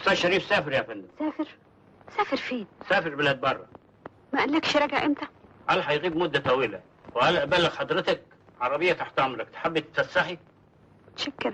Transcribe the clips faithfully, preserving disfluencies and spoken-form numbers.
استاذ شريف سافر يا فندم. سافر؟ سافر فين؟ سافر بلاد بره. ما قالكش راجع امتى؟ قال هيغيب مده طويله، وقال ابلغ حضرتك عربيه تحت امرك، تحبي تتفسحي؟ متشكره.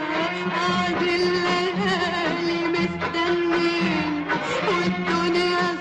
والدنيا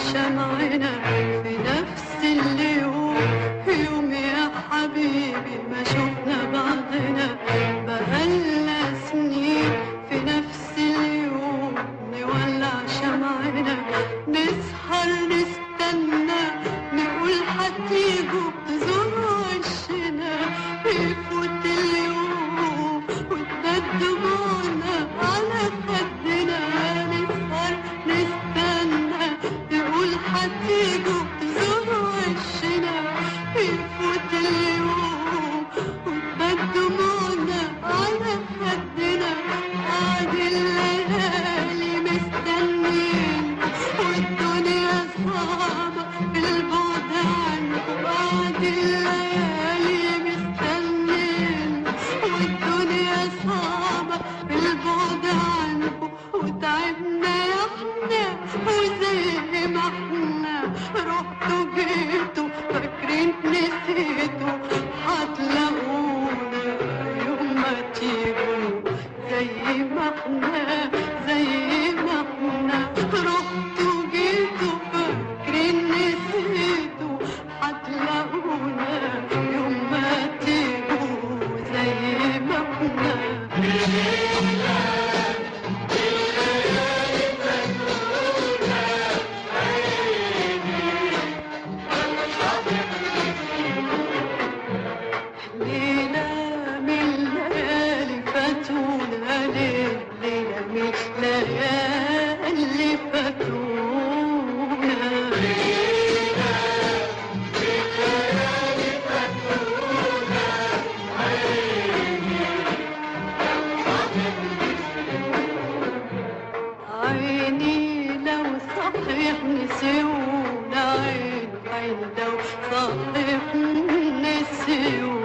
شمعنا في نفس اليوم، يوم يا حبيبي ما شفنا بعضنا، بقالنا سنين في نفس اليوم نولع شمعنا، نسهر نستنى نقول هتيجوا تزوروا وشنا، يفوت اليوم وتندمونا على خدنا، نسهر نستنى نقول هتيجوا تزوروا وشنا، يفوت اليوم وتندمونا على خدنا، قعد الليالي مستنيين والدنيا صعبة بالبعد عنكم، قعد الليالي مستنيين والدنيا صعبة بالبعد عنكم، وتعبنا يا احنا وزي ما احنا، رحتوا جيتوا فاكرين نسيتوا، هتلاقونا يوم ما تيجوا زي ما احنا زي ما احنا، رحتوا جيتوا فاكرين نسيتوا، هتلاقونا يوم ما تيجوا زي ما احنا. ليلة من الليالي فاتونا، ليلة من الليالي فاتونا، عيني لو صحيح نسيونا، عين عين لو صحيح نسيونا.